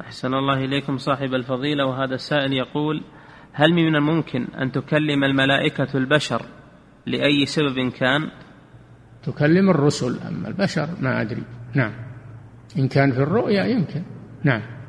أحسن الله إليكم صاحب الفضيلة. وهذا السائل يقول: هل من الممكن أن تكلم الملائكة البشر لأي سبب كان؟ تكلم الرسل، أما البشر ما أدري. نعم، إن كان في الرؤيا يمكن. نعم.